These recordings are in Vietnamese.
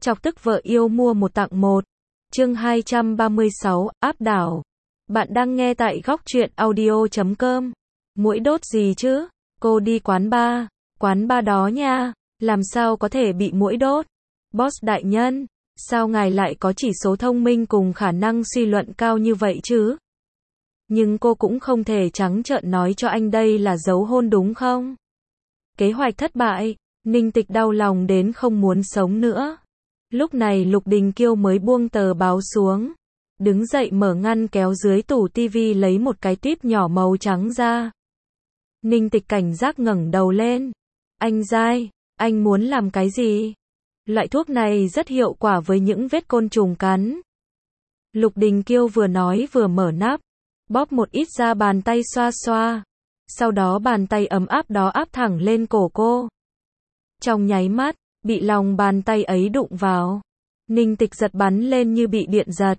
Chọc tức vợ yêu mua một tặng một. Chương 236, áp đảo. Bạn đang nghe tại góc truyện audio.com. Muỗi đốt gì chứ? Cô đi quán bar đó nha, làm sao có thể bị muỗi đốt? Boss đại nhân, sao ngài lại có chỉ số thông minh cùng khả năng suy luận cao như vậy chứ? Nhưng cô cũng không thể trắng trợn nói cho anh đây là giấu hôn đúng không? Kế hoạch thất bại, Ninh Tịch đau lòng đến không muốn sống nữa. Lúc này Lục Đình Kiêu mới buông tờ báo xuống, đứng dậy mở ngăn kéo dưới tủ tivi lấy một cái tuýp nhỏ màu trắng ra. Ninh Tịch cảnh giác ngẩng đầu lên. Anh dai, anh muốn làm cái gì? Loại thuốc này rất hiệu quả với những vết côn trùng cắn. Lục Đình Kiêu vừa nói vừa mở nắp, bóp một ít ra bàn tay xoa xoa. Sau đó bàn tay ấm áp đó áp thẳng lên cổ cô. Trong nháy mắt, bị lòng bàn tay ấy đụng vào, Ninh Tịch giật bắn lên như bị điện giật.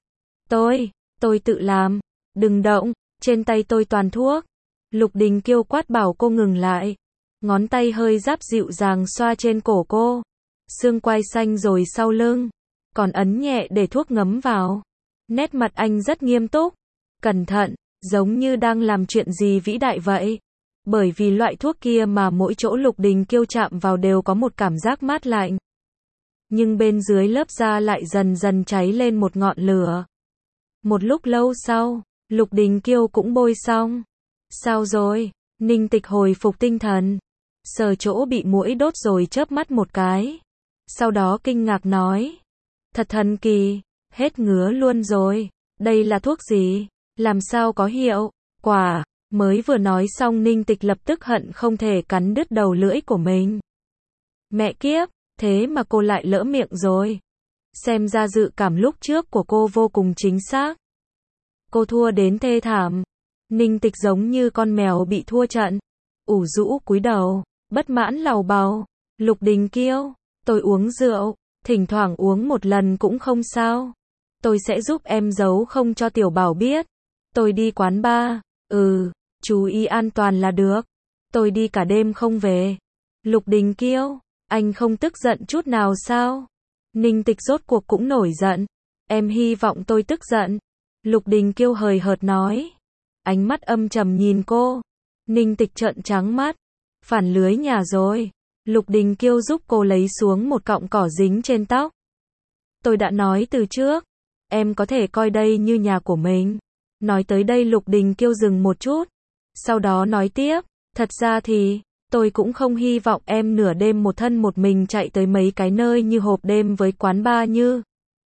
Tôi tự làm, đừng động, trên tay tôi toàn thuốc. Lục Đình Kiêu quát bảo cô ngừng lại. Ngón tay hơi ráp dịu dàng xoa trên cổ cô, xương quai xanh rồi sau lưng, còn ấn nhẹ để thuốc ngấm vào. Nét mặt anh rất nghiêm túc, cẩn thận, giống như đang làm chuyện gì vĩ đại vậy. Bởi vì loại thuốc kia mà mỗi chỗ Lục Đình Kiêu chạm vào đều có một cảm giác mát lạnh. Nhưng bên dưới lớp da lại dần dần cháy lên một ngọn lửa. Một lúc lâu sau, Lục Đình Kiêu cũng bôi xong. Sao rồi? Ninh Tịch hồi phục tinh thần, sờ chỗ bị muỗi đốt rồi chớp mắt một cái. Sau đó kinh ngạc nói, thật thần kỳ, hết ngứa luôn rồi. Đây là thuốc gì? Làm sao có hiệu quả? Mới vừa nói xong Ninh Tịch lập tức hận không thể cắn đứt đầu lưỡi của mình. Mẹ kiếp, thế mà cô lại lỡ miệng rồi. Xem ra dự cảm lúc trước của cô vô cùng chính xác. Cô thua đến thê thảm. Ninh Tịch giống như con mèo bị thua trận, ủ rũ cúi đầu, bất mãn lầu bầu. Lục Đình Kiêu, tôi uống rượu, thỉnh thoảng uống một lần cũng không sao. Tôi sẽ giúp em giấu không cho Tiểu Bảo biết. Tôi đi quán bar, chú ý an toàn là được. Tôi đi cả đêm không về. Lục Đình Kiêu, anh không tức giận chút nào sao? Ninh Tịch rốt cuộc cũng nổi giận. Em hy vọng tôi tức giận. Lục Đình Kiêu hời hợt nói. Ánh mắt âm trầm nhìn cô. Ninh Tịch trợn trắng mắt. Phản lưới nhà rồi. Lục Đình Kiêu giúp cô lấy xuống một cọng cỏ dính trên tóc. Tôi đã nói từ trước, em có thể coi đây như nhà của mình. Nói tới đây Lục Đình Kiêu dừng một chút, sau đó nói tiếp, thật ra thì, tôi cũng không hy vọng em nửa đêm một thân một mình chạy tới mấy cái nơi như hộp đêm với quán bar như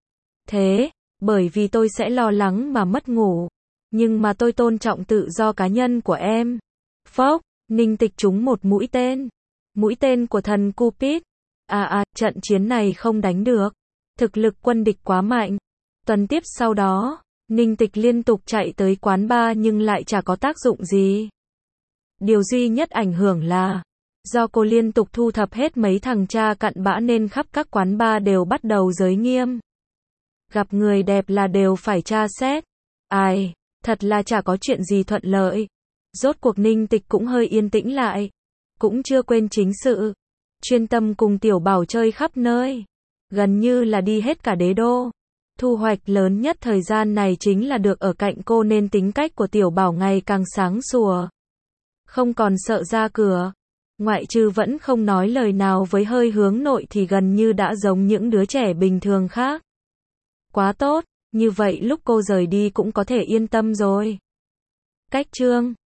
thế, bởi vì tôi sẽ lo lắng mà mất ngủ. Nhưng mà tôi tôn trọng tự do cá nhân của em. Phốc, Ninh Tịch trúng một mũi tên. Mũi tên của thần Cupid. Trận chiến này không đánh được. Thực lực quân địch quá mạnh. Tuần tiếp sau đó, Ninh Tịch liên tục chạy tới quán bar nhưng lại chả có tác dụng gì. Điều duy nhất ảnh hưởng là, do cô liên tục thu thập hết mấy thằng cha cặn bã nên khắp các quán bar đều bắt đầu giới nghiêm. Gặp người đẹp là đều phải tra xét. Ai, thật là chả có chuyện gì thuận lợi. Rốt cuộc Ninh Tịch cũng hơi yên tĩnh lại. Cũng chưa quên chính sự. Chuyên tâm cùng Tiểu Bảo chơi khắp nơi. Gần như là đi hết cả đế đô. Thu hoạch lớn nhất thời gian này chính là được ở cạnh cô nên tính cách của Tiểu Bảo ngày càng sáng sủa. Không còn sợ ra cửa. Ngoại trừ vẫn không nói lời nào với hơi hướng nội thì gần như đã giống những đứa trẻ bình thường khác. Quá tốt, như vậy lúc cô rời đi cũng có thể yên tâm rồi. Cách chương